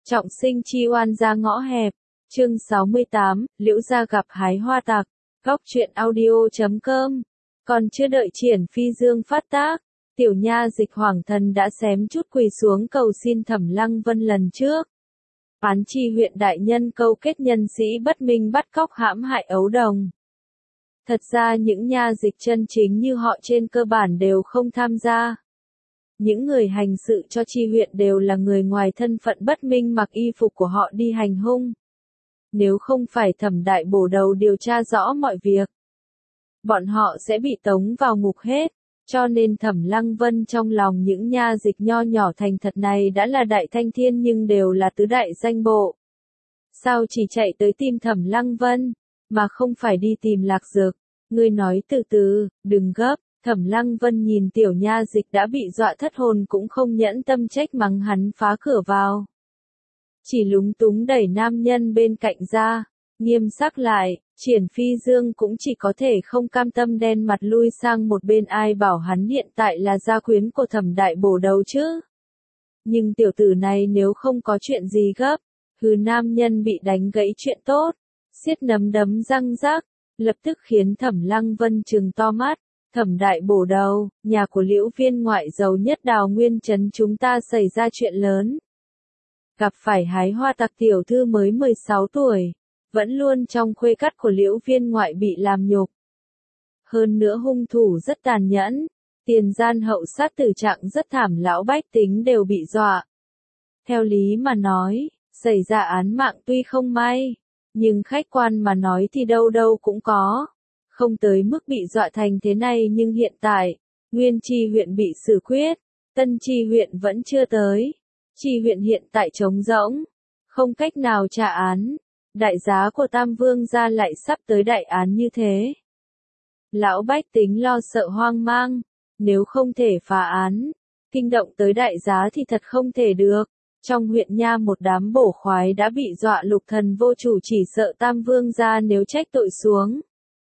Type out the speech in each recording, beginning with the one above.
Trọng sinh chi oan ra ngõ hẹp. Chương 68, Liễu gia gặp hái hoa tặc. Góc truyện audio.com. Còn chưa đợi Triển Phi Dương phát tác, tiểu nha Dịch Hoàng Thần đã xém chút quỳ xuống cầu xin Thẩm Lăng Vân lần trước. Án chi huyện đại nhân câu kết nhân sĩ bất minh bắt cóc hãm hại ấu đồng. Thật ra những nha dịch chân chính như họ trên cơ bản đều không tham gia. Những người hành sự cho chi huyện đều là người ngoài thân phận bất minh mặc y phục của họ đi hành hung. Nếu không phải Thẩm đại bổ đầu điều tra rõ mọi việc, bọn họ sẽ bị tống vào ngục hết. Cho nên Thẩm Lăng Vân trong lòng những nha dịch nho nhỏ thành thật này đã là đại thanh thiên nhưng đều là tứ đại danh bộ. Sao chỉ chạy tới tìm Thẩm Lăng Vân, mà không phải đi tìm Lạc Dược? Ngươi nói từ từ, đừng gấp. Thẩm Lăng Vân nhìn tiểu nha dịch đã bị dọa thất hồn cũng không nhẫn tâm trách mắng hắn phá cửa vào. Chỉ lúng túng đẩy nam nhân bên cạnh ra, nghiêm sắc lại. Triển Phi Dương cũng chỉ có thể không cam tâm đen mặt lui sang một bên, ai bảo hắn hiện tại là gia quyến của Thẩm đại bổ đầu chứ. Nhưng tiểu tử này nếu không có chuyện gì gấp, hừ, nam nhân bị đánh gãy chuyện tốt, siết nắm đấm răng rắc, lập tức khiến Thẩm Lăng Vân trừng to mắt. Thẩm đại bổ đầu, nhà của Liễu viên ngoại giàu nhất Đào Nguyên trấn chúng ta xảy ra chuyện lớn. Gặp phải hái hoa tặc tiểu thư mới 16 tuổi. Vẫn luôn trong khuê cắt của Liễu viên ngoại bị làm nhục. Hơn nữa hung thủ rất tàn nhẫn, tiền gian hậu sát, tử trạng rất thảm, lão bách tính đều bị dọa. Theo lý mà nói, xảy ra án mạng tuy không may, nhưng khách quan mà nói thì đâu đâu cũng có. Không tới mức bị dọa thành thế này, nhưng hiện tại, Nguyên Chi huyện bị xử quyết, Tân Chi huyện vẫn chưa tới. Chi huyện hiện tại trống rỗng, không cách nào trả án. Đại giá của Tam Vương gia lại sắp tới đại án như thế. Lão bách tính lo sợ hoang mang, nếu không thể phá án, kinh động tới đại giá thì thật không thể được. Trong huyện nha một đám bổ khoái đã bị dọa lục thần vô chủ, chỉ sợ Tam Vương gia nếu trách tội xuống,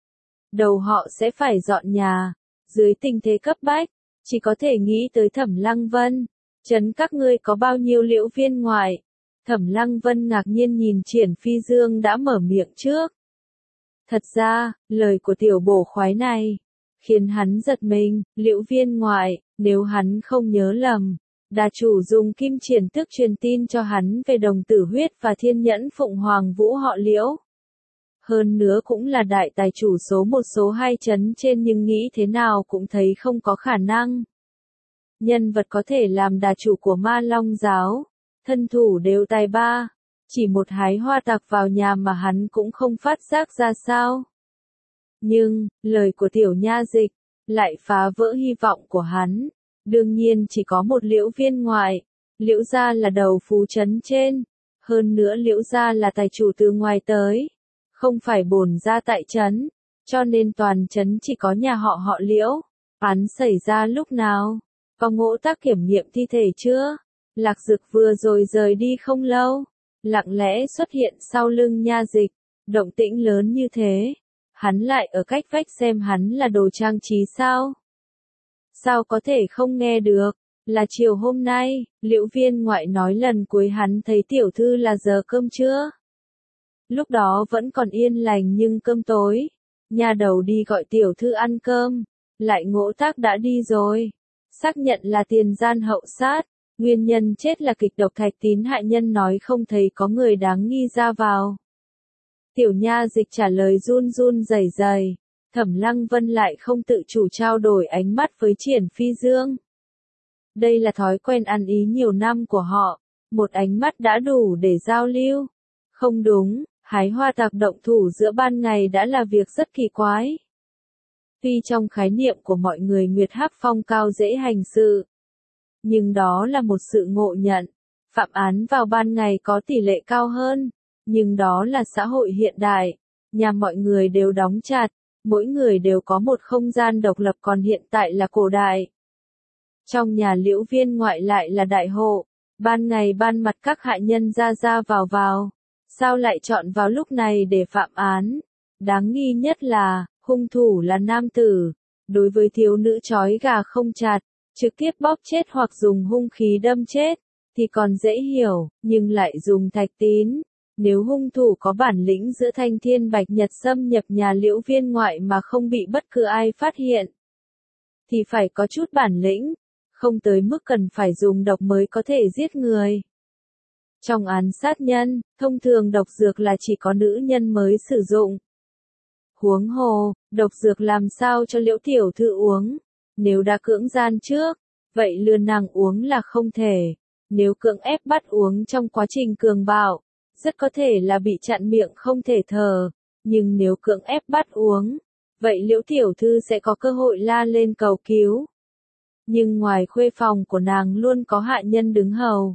đầu họ sẽ phải dọn nhà. Dưới tình thế cấp bách, chỉ có thể nghĩ tới Thẩm Lăng Vân. Trấn các ngươi có bao nhiêu Liễu viên ngoại? Thẩm Lăng Vân ngạc nhiên nhìn Triển Phi Dương đã mở miệng trước. Thật ra, lời của tiểu bổ khoái này khiến hắn giật mình. Liễu viên ngoại, nếu hắn không nhớ lầm, đà chủ dùng kim triển tước truyền tin cho hắn về đồng tử huyết và thiên nhẫn Phụng Hoàng Vũ họ Liễu. Hơn nữa cũng là đại tài chủ số 1 số 2 trấn trên, nhưng nghĩ thế nào cũng thấy không có khả năng. Nhân vật có thể làm đà chủ của Ma Long giáo, thân thủ đều tài ba, chỉ một hái hoa tặc vào nhà mà hắn cũng không phát giác ra sao. Nhưng, lời của tiểu nha dịch lại phá vỡ hy vọng của hắn. Đương nhiên chỉ có một Liễu viên ngoại, Liễu gia là đầu phú trấn trên, hơn nữa Liễu gia là tài chủ từ ngoài tới, không phải bổn gia tại trấn, cho nên toàn trấn chỉ có nhà họ Liễu. Án xảy ra lúc nào? Có ngỗ tác kiểm nghiệm thi thể chưa? Lạc Dực vừa rồi rời đi không lâu, lặng lẽ xuất hiện sau lưng nha dịch, động tĩnh lớn như thế, hắn lại ở cách vách xem hắn là đồ trang trí sao? Sao có thể không nghe được? Là chiều hôm nay, Liễu viên ngoại nói lần cuối hắn thấy tiểu thư là giờ cơm trưa. Lúc đó vẫn còn yên lành, nhưng cơm tối, nhà đầu đi gọi tiểu thư ăn cơm, lại ngỗ tác đã đi rồi. Xác nhận là tiền gian hậu sát. Nguyên nhân chết là kịch độc thạch tín hại nhân, nói không thấy có người đáng nghi ra vào. Tiểu nha dịch trả lời run run rẩy rẩy. Thẩm Lăng Vân lại không tự chủ trao đổi ánh mắt với Triển Phi Dương. Đây là thói quen ăn ý nhiều năm của họ, một ánh mắt đã đủ để giao lưu. Không đúng, hái hoa tặc động thủ giữa ban ngày đã là việc rất kỳ quái. Tuy trong khái niệm của mọi người Nguyệt Hắc Phong cao dễ hành sự, nhưng đó là một sự ngộ nhận. Phạm án vào ban ngày có tỷ lệ cao hơn, nhưng đó là xã hội hiện đại, nhà mọi người đều đóng chặt, mỗi người đều có một không gian độc lập, còn hiện tại là cổ đại. Trong nhà Liễu viên ngoại lại là đại hộ, ban ngày ban mặt các hại nhân ra ra vào, sao lại chọn vào lúc này để phạm án? Đáng nghi nhất là, hung thủ là nam tử, đối với thiếu nữ trói gà không chặt, trực tiếp bóp chết hoặc dùng hung khí đâm chết, thì còn dễ hiểu, nhưng lại dùng thạch tín. Nếu hung thủ có bản lĩnh giữa Thanh Thiên Bạch Nhật xâm nhập nhà Liễu Viên Ngoại mà không bị bất cứ ai phát hiện, thì phải có chút bản lĩnh, không tới mức cần phải dùng độc mới có thể giết người. Trong án sát nhân, thông thường độc dược là chỉ có nữ nhân mới sử dụng. Huống hồ, độc dược làm sao cho Liễu tiểu thư uống? Nếu đã cưỡng gian trước, vậy lừa nàng uống là không thể. Nếu cưỡng ép bắt uống trong quá trình cường bạo, rất có thể là bị chặn miệng không thể thở. Nhưng nếu cưỡng ép bắt uống, vậy Liễu tiểu thư sẽ có cơ hội la lên cầu cứu. Nhưng ngoài khuê phòng của nàng luôn có hạ nhân đứng hầu.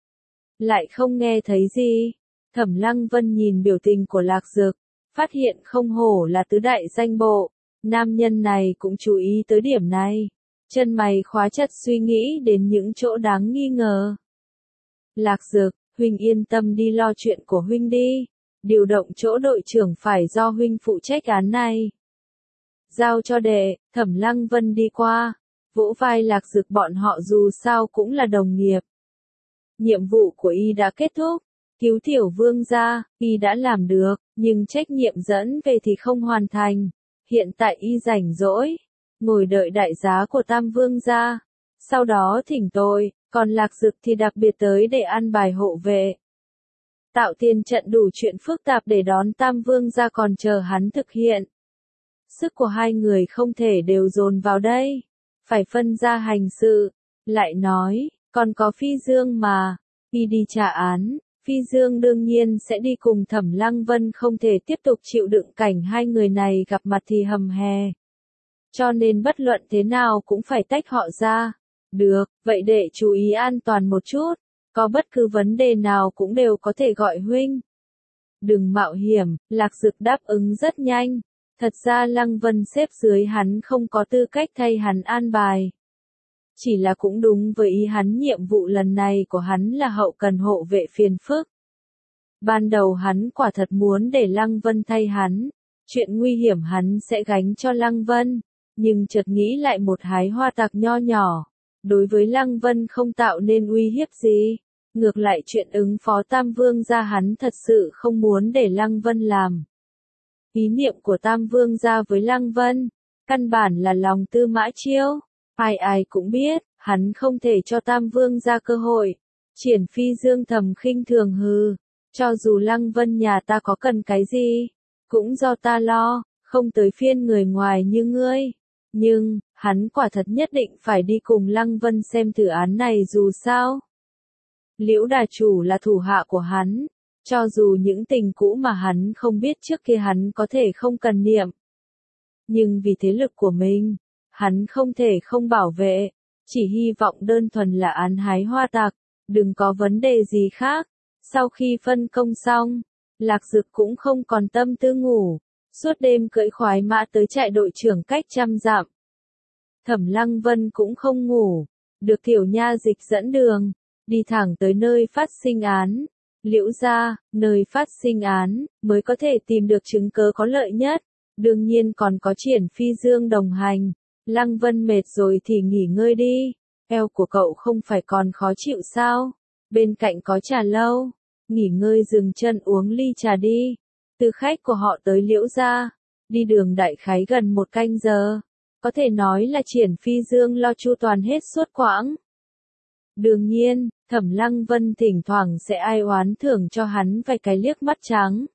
Lại không nghe thấy gì. Thẩm Lăng Vân nhìn biểu tình của Lạc Dực, phát hiện không hổ là tứ đại danh bộ, nam nhân này cũng chú ý tới điểm này. Chân mày khóa chặt suy nghĩ đến những chỗ đáng nghi ngờ. Lạc Dực, huynh yên tâm đi lo chuyện của huynh đi. Điều động chỗ đội trưởng phải do huynh phụ trách án này. Giao cho đệ. Thẩm Lăng Vân đi qua, vỗ vai Lạc Dực, bọn họ dù sao cũng là đồng nghiệp. Nhiệm vụ của y đã kết thúc, cứu tiểu vương gia, y đã làm được, nhưng trách nhiệm dẫn về thì không hoàn thành. Hiện tại y rảnh rỗi, ngồi đợi đại giá của Tam vương gia, sau đó thỉnh tội, còn Lạc Dực thì đặc biệt tới để an bài hộ vệ. Tạo tiền trận đủ chuyện phức tạp để đón Tam vương gia, còn chờ hắn thực hiện. Sức của hai người không thể đều dồn vào đây, phải phân ra hành sự. Lại nói, còn có Phi Dương mà, y đi trả án, Phi Dương đương nhiên sẽ đi cùng Thẩm Lăng Vân, không thể tiếp tục chịu đựng cảnh hai người này gặp mặt thì hầm hè. Cho nên bất luận thế nào cũng phải tách họ ra. Được, vậy để chú ý an toàn một chút, có bất cứ vấn đề nào cũng đều có thể gọi huynh. Đừng mạo hiểm. Lạc Dực đáp ứng rất nhanh. Thật ra Lăng Vân xếp dưới hắn không có tư cách thay hắn an bài. Chỉ là cũng đúng với ý hắn, nhiệm vụ lần này của hắn là hậu cần hộ vệ phiền phức. Ban đầu hắn quả thật muốn để Lăng Vân thay hắn, chuyện nguy hiểm hắn sẽ gánh cho Lăng Vân, nhưng chợt nghĩ lại một hái hoa tặc nho nhỏ, đối với Lăng Vân không tạo nên uy hiếp gì. Ngược lại chuyện ứng phó Tam Vương gia hắn thật sự không muốn để Lăng Vân làm. Ý niệm của Tam Vương gia với Lăng Vân, căn bản là lòng tư mã chiêu. Ai ai cũng biết, hắn không thể cho Tam Vương gia cơ hội. Triển Phi Dương thầm khinh thường hừ, cho dù Lăng Vân nhà ta có cần cái gì, cũng do ta lo, không tới phiên người ngoài như ngươi. Nhưng, hắn quả thật nhất định phải đi cùng Lăng Vân xem thử án này, dù sao Liễu đà chủ là thủ hạ của hắn, cho dù những tình cũ mà hắn không biết trước kia hắn có thể không cần niệm. Nhưng vì thế lực của mình, hắn không thể không bảo vệ, chỉ hy vọng đơn thuần là án hái hoa tặc, đừng có vấn đề gì khác. Sau khi phân công xong, Lạc Dực cũng không còn tâm tư ngủ, suốt đêm cưỡi khoái mã tới trại đội trưởng cách 100 dặm. Thẩm Lăng Vân cũng không ngủ, được Tiểu Nha Dịch dẫn đường, đi thẳng tới nơi phát sinh án. Liễu gia, nơi phát sinh án, mới có thể tìm được chứng cớ có lợi nhất, đương nhiên còn có Triển Phi Dương đồng hành. Lăng Vân mệt rồi thì nghỉ ngơi đi, eo của cậu không phải còn khó chịu sao? Bên cạnh có trà lâu, nghỉ ngơi dừng chân uống ly trà đi. Từ khách của họ tới Liễu gia, đi đường đại khái gần 1 canh giờ, có thể nói là Triển Phi Dương lo chu toàn hết suốt quãng. Đương nhiên, Thẩm Lăng Vân thỉnh thoảng sẽ ai oán thưởng cho hắn vài cái liếc mắt trắng.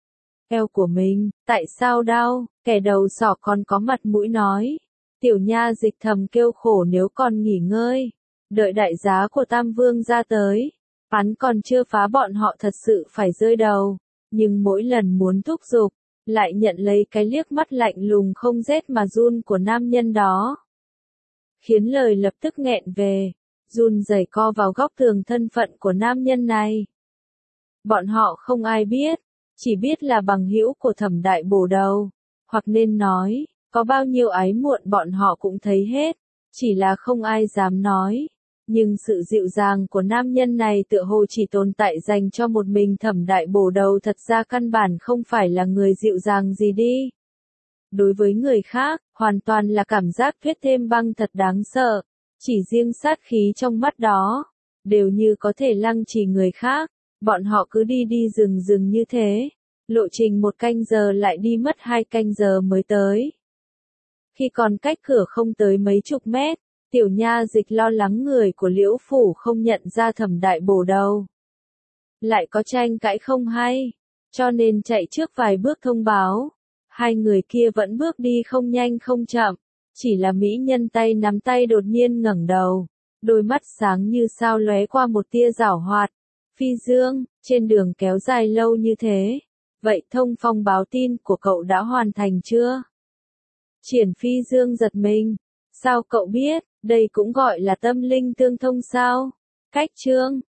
Eo của mình, tại sao đau? Kẻ đầu sỏ còn có mặt mũi nói. Tiểu Nha Dịch thầm kêu khổ, nếu còn nghỉ ngơi, đợi đại giá của Tam Vương ra tới, hắn còn chưa phá bọn họ thật sự phải rơi đầu. Nhưng mỗi lần muốn thúc giục, lại nhận lấy cái liếc mắt lạnh lùng không rét mà run của nam nhân đó, khiến lời lập tức nghẹn về, run rẩy co vào góc tường thân phận của nam nhân này. Bọn họ không ai biết, chỉ biết là bằng hữu của Thẩm đại bổ đầu, hoặc nên nói, có bao nhiêu ái muộn bọn họ cũng thấy hết, chỉ là không ai dám nói. Nhưng sự dịu dàng của nam nhân này tựa hồ chỉ tồn tại dành cho một mình Thẩm đại bổ đầu, thật ra căn bản không phải là người dịu dàng gì đi. Đối với người khác, hoàn toàn là cảm giác tuyết thêm băng thật đáng sợ, chỉ riêng sát khí trong mắt đó, đều như có thể lăng trì người khác. Bọn họ cứ đi đi rừng rừng như thế. Lộ trình 1 canh giờ lại đi mất 2 canh giờ mới tới. Khi còn cách cửa không tới mấy chục mét, Tiểu Nha Dịch lo lắng người của Liễu Phủ không nhận ra Thẩm Đại Bổ đâu. Lại có tranh cãi không hay, cho nên chạy trước vài bước thông báo. Hai người kia vẫn bước đi không nhanh không chậm, chỉ là mỹ nhân tay nắm tay đột nhiên ngẩng đầu, đôi mắt sáng như sao lóe qua một tia giảo hoạt. Phi Dương, trên đường kéo dài lâu như thế, vậy thông phong báo tin của cậu đã hoàn thành chưa? Triển Phi Dương giật mình, sao cậu biết, đây cũng gọi là tâm linh tương thông sao? Cách chương